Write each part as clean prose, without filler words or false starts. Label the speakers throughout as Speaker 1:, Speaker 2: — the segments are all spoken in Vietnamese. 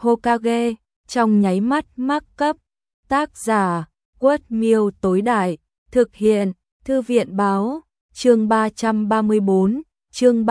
Speaker 1: Hokage, trong nháy mắt mắc cấp. Tác giả, Quất Miêu tối đại, thực hiện, Thư viện báo, chương 334, chương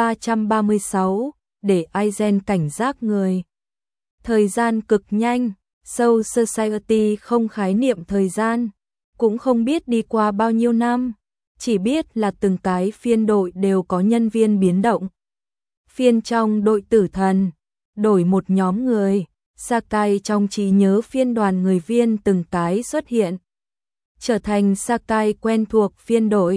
Speaker 1: 336, để Aizen cảnh giác người. Thời gian cực nhanh, Soul Society không khái niệm thời gian, cũng không biết đi qua bao nhiêu năm, chỉ biết là từng cái phiên đội đều có nhân viên biến động. Phiên trong đội tử thần, đổi một nhóm người, Sakai trong trí nhớ phiên đoàn người viên từng cái xuất hiện. Trở thành Sakai quen thuộc phiên đội,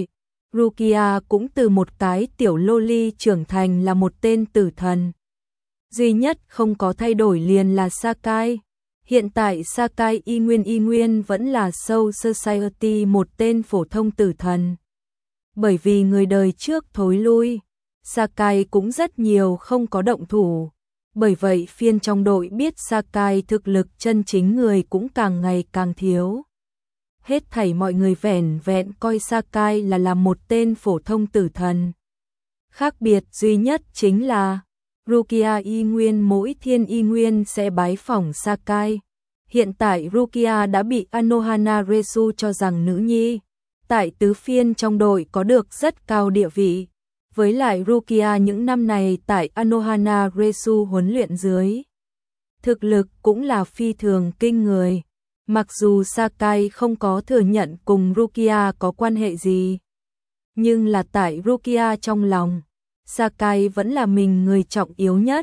Speaker 1: Rukia cũng từ một cái tiểu loli trưởng thành là một tên tử thần. Duy nhất không có thay đổi liền là Sakai. Hiện tại Sakai y nguyên vẫn là Soul Society một tên phổ thông tử thần. Bởi vì người đời trước thối lui, Sakai cũng rất nhiều không có động thủ. Bởi vậy phiên trong đội biết Sakai thực lực chân chính người cũng càng ngày càng thiếu. Hết thảy mọi người vẻn vẹn coi Sakai là một tên phổ thông tử thần. Khác biệt duy nhất chính là Rukia y nguyên mỗi thiên y nguyên sẽ bái phỏng Sakai. Hiện tại Rukia đã bị Anohana Resu cho rằng nữ nhi. Tại tứ phiên trong đội có được rất cao địa vị. Với lại Rukia những năm này tại Anohana Resu huấn luyện dưới. Thực lực cũng là phi thường kinh người. Mặc dù Sakai không có thừa nhận cùng Rukia có quan hệ gì. Nhưng là tại Rukia trong lòng, Sakai vẫn là mình người trọng yếu nhất.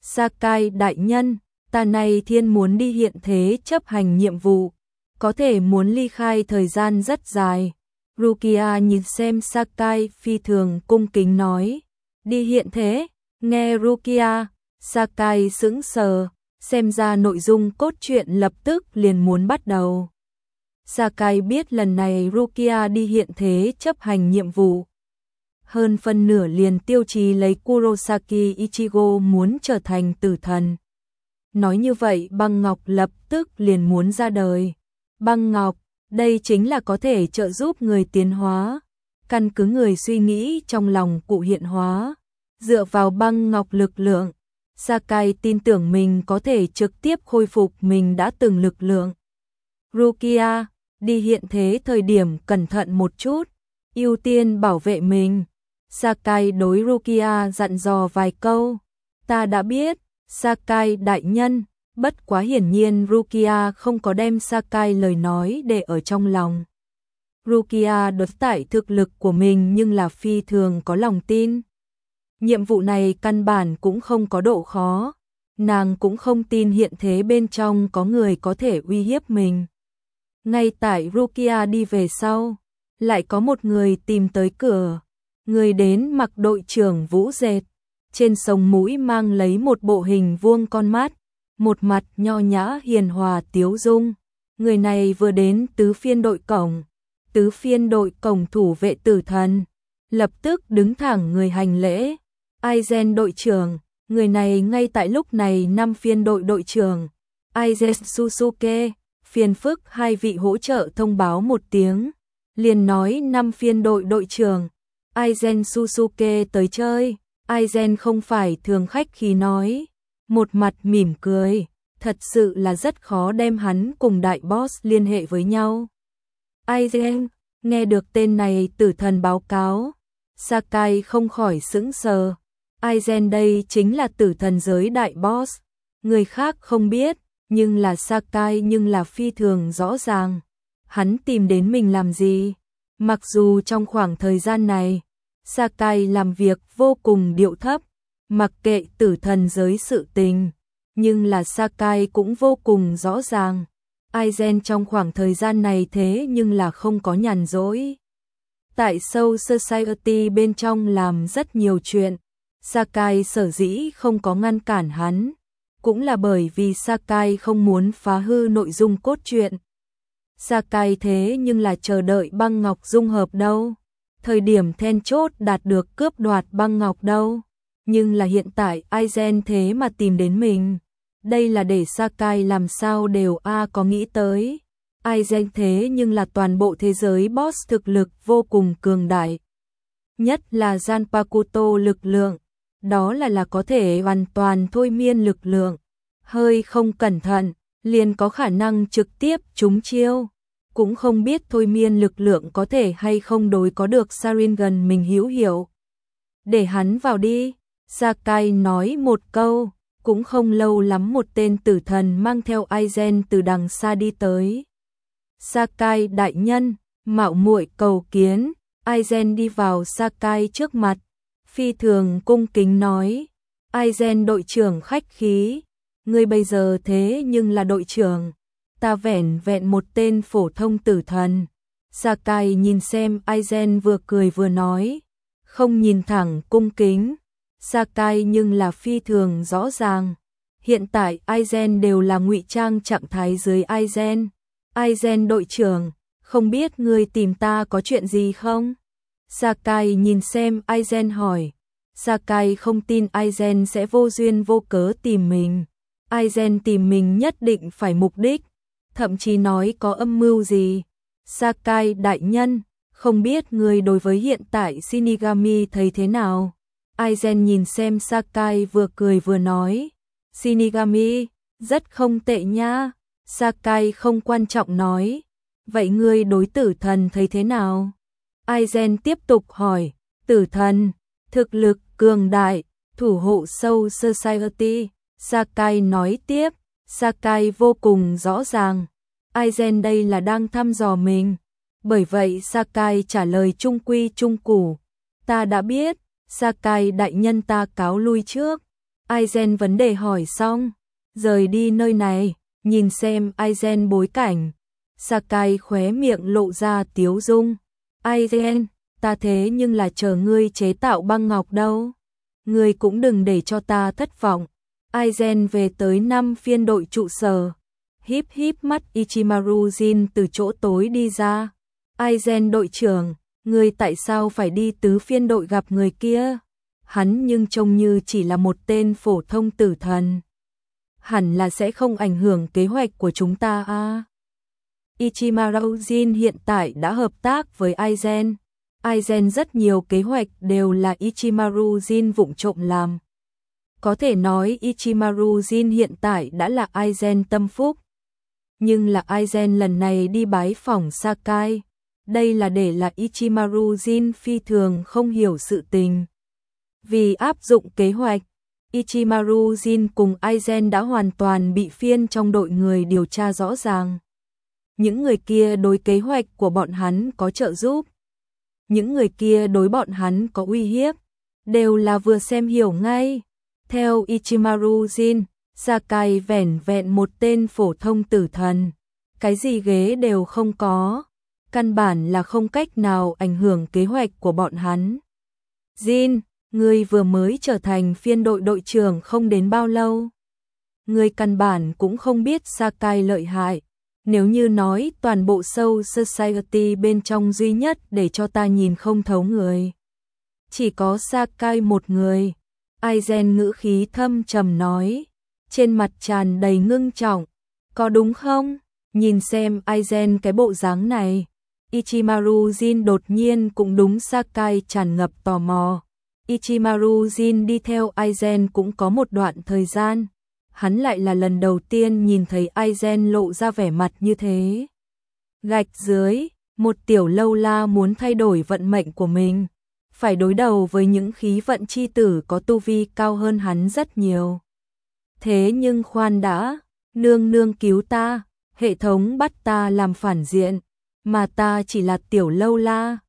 Speaker 1: Sakai đại nhân, ta này thiên muốn đi hiện thế chấp hành nhiệm vụ. Có thể muốn ly khai thời gian rất dài. Rukia nhìn xem Sakai phi thường cung kính nói. Đi hiện thế, nghe Rukia, Sakai sững sờ, xem ra nội dung cốt truyện lập tức liền muốn bắt đầu. Sakai biết lần này Rukia đi hiện thế chấp hành nhiệm vụ. Hơn phân nửa liền tiêu chí lấy Kurosaki Ichigo muốn trở thành tử thần. Nói như vậy băng ngọc lập tức liền muốn ra đời. Băng ngọc, đây chính là có thể trợ giúp người tiến hóa. Căn cứ người suy nghĩ trong lòng cụ hiện hóa. Dựa vào băng ngọc lực lượng, Sakai tin tưởng mình có thể trực tiếp khôi phục mình đã từng lực lượng. Rukia, đi hiện thế thời điểm cẩn thận một chút, ưu tiên bảo vệ mình. Sakai đối Rukia dặn dò vài câu. Ta đã biết, Sakai đại nhân. Bất quá hiển nhiên Rukia không có đem Sakai lời nói để ở trong lòng. Rukia đối tại thực lực của mình nhưng là phi thường có lòng tin. Nhiệm vụ này căn bản cũng không có độ khó. Nàng cũng không tin hiện thế bên trong có người có thể uy hiếp mình. Ngay tại Rukia đi về sau, lại có một người tìm tới cửa. Người đến mặc đội trưởng vũ dệt, trên sống mũi mang lấy một bộ hình vuông con mắt, một mặt nho nhã hiền hòa tiếu dung. Người này vừa đến tứ phiên đội cổng, tứ phiên đội cổng thủ vệ tử thần, lập tức đứng thẳng người hành lễ. Aizen đội trưởng, người này ngay tại lúc này năm phiên đội đội trưởng, Aizen Susuke, phiền phức hai vị hỗ trợ thông báo một tiếng, liền nói năm phiên đội đội trưởng, Aizen Susuke tới chơi. Aizen không phải thường khách khí nói, một mặt mỉm cười, thật sự là rất khó đem hắn cùng đại boss liên hệ với nhau. Aizen, nghe được tên này tử thần báo cáo, Sakai không khỏi sững sờ. Aizen đây chính là tử thần giới đại boss, người khác không biết, nhưng là Sakai nhưng là phi thường rõ ràng. Hắn tìm đến mình làm gì? Mặc dù trong khoảng thời gian này, Sakai làm việc vô cùng điệu thấp, mặc kệ tử thần giới sự tình, nhưng là Sakai cũng vô cùng rõ ràng. Aizen trong khoảng thời gian này thế nhưng là không có nhàn rỗi. Tại Soul Society bên trong làm rất nhiều chuyện, Sakai sở dĩ không có ngăn cản hắn, cũng là bởi vì Sakai không muốn phá hư nội dung cốt truyện. Sakai thế nhưng là chờ đợi băng ngọc dung hợp đâu. Thời điểm then chốt đạt được cướp đoạt băng ngọc đâu. Nhưng là hiện tại Aizen thế mà tìm đến mình. Đây là để Sakai làm sao đều có nghĩ tới. Aizen thế nhưng là toàn bộ thế giới boss thực lực vô cùng cường đại. Nhất là Zanpakuto lực lượng. Đó là có thể hoàn toàn thôi miên lực lượng. hơi không cẩn thận, liền có khả năng trực tiếp trúng chiêu. Cũng không biết thôi miên lực lượng có thể hay không đối có được Sharingan mình hữu hiệu. Để hắn vào đi, Sakai nói một câu, cũng không lâu lắm một tên tử thần mang theo Aizen từ đằng xa đi tới. Sakai đại nhân, mạo muội cầu kiến. Aizen đi vào Sakai trước mặt, phi thường cung kính nói, Aizen đội trưởng khách khí, ngươi bây giờ thế nhưng là đội trưởng, ta vẻn vẹn một tên phổ thông tử thần. Sakai nhìn xem Aizen vừa cười vừa nói, không nhìn thẳng cung kính. Sakai nhưng là phi thường rõ ràng, hiện tại Aizen đều là ngụy trang trạng thái dưới Aizen. Aizen đội trưởng, không biết ngươi tìm ta có chuyện gì không? Sakai nhìn xem Aizen hỏi. Sakai không tin Aizen sẽ vô duyên vô cớ tìm mình. Aizen tìm mình nhất định phải mục đích, thậm chí nói có âm mưu gì. Sakai đại nhân, không biết ngươi đối với hiện tại Shinigami thấy thế nào? Aizen nhìn xem Sakai vừa cười vừa nói. Shinigami, rất không tệ nha. Sakai không quan trọng nói. Vậy ngươi đối tử thần thấy thế nào? Aizen tiếp tục hỏi. Tử thần, thực lực cường đại, thủ hộ Soul Society. Sakai nói tiếp. Sakai vô cùng rõ ràng. Aizen đây là đang thăm dò mình. Bởi vậy Sakai trả lời trung quy trung củ. Ta đã biết. Sakai đại nhân ta cáo lui trước. Aizen vấn đề hỏi xong, rời đi nơi này, nhìn xem Aizen bối cảnh. Sakai khóe miệng lộ ra tiếu dung. Aizen, ta thế nhưng là chờ ngươi chế tạo băng ngọc đâu. Ngươi cũng đừng để cho ta thất vọng. Aizen về tới 5 phiên đội trụ sở. Híp híp mắt Ichimaru Jin từ chỗ tối đi ra. Aizen đội trưởng, ngươi tại sao phải đi tứ phiên đội gặp người kia? Hắn nhưng trông như chỉ là một tên phổ thông tử thần. Hẳn là sẽ không ảnh hưởng kế hoạch của chúng ta à? Ichimaru Jin hiện tại đã hợp tác với Aizen. Aizen rất nhiều kế hoạch đều là Ichimaru Jin vụng trộm làm. Có thể nói Ichimaru Jin hiện tại đã là Aizen tâm phúc. Nhưng là Aizen lần này đi bái phỏng Sakai. Đây là để là Ichimaru Jin phi thường không hiểu sự tình. Vì áp dụng kế hoạch, Ichimaru Jin cùng Aizen đã hoàn toàn bị phiên trong đội người điều tra rõ ràng. Những người kia đối kế hoạch của bọn hắn có trợ giúp. Những người kia đối bọn hắn có uy hiếp. Đều là vừa xem hiểu ngay. Theo Ichimaru Jin, Sakai vẻn vẹn một tên phổ thông tử thần. Cái gì ghế đều không có. Căn bản là không cách nào ảnh hưởng kế hoạch của bọn hắn. Jin, ngươi vừa mới trở thành phiên đội đội trưởng không đến bao lâu. Ngươi căn bản cũng không biết Sakai lợi hại. Nếu như nói toàn bộ Soul Society bên trong duy nhất để cho ta nhìn không thấu người. Chỉ có Sakai một người. Aizen ngữ khí thâm trầm nói. Trên mặt tràn đầy ngưng trọng. Có đúng không? Nhìn xem Aizen cái bộ dáng này. Ichimaru Jin đột nhiên cũng đúng Sakai tràn ngập tò mò. Ichimaru Jin đi theo Aizen cũng có một đoạn thời gian. Hắn lại là lần đầu tiên nhìn thấy Aizen lộ ra vẻ mặt như thế. Gạch dưới, một tiểu lâu la muốn thay đổi vận mệnh của mình. Phải đối đầu với những khí vận chi tử có tu vi cao hơn hắn rất nhiều. Thế nhưng khoan đã, nương nương cứu ta, hệ thống bắt ta làm phản diện. Mà ta chỉ là tiểu lâu la,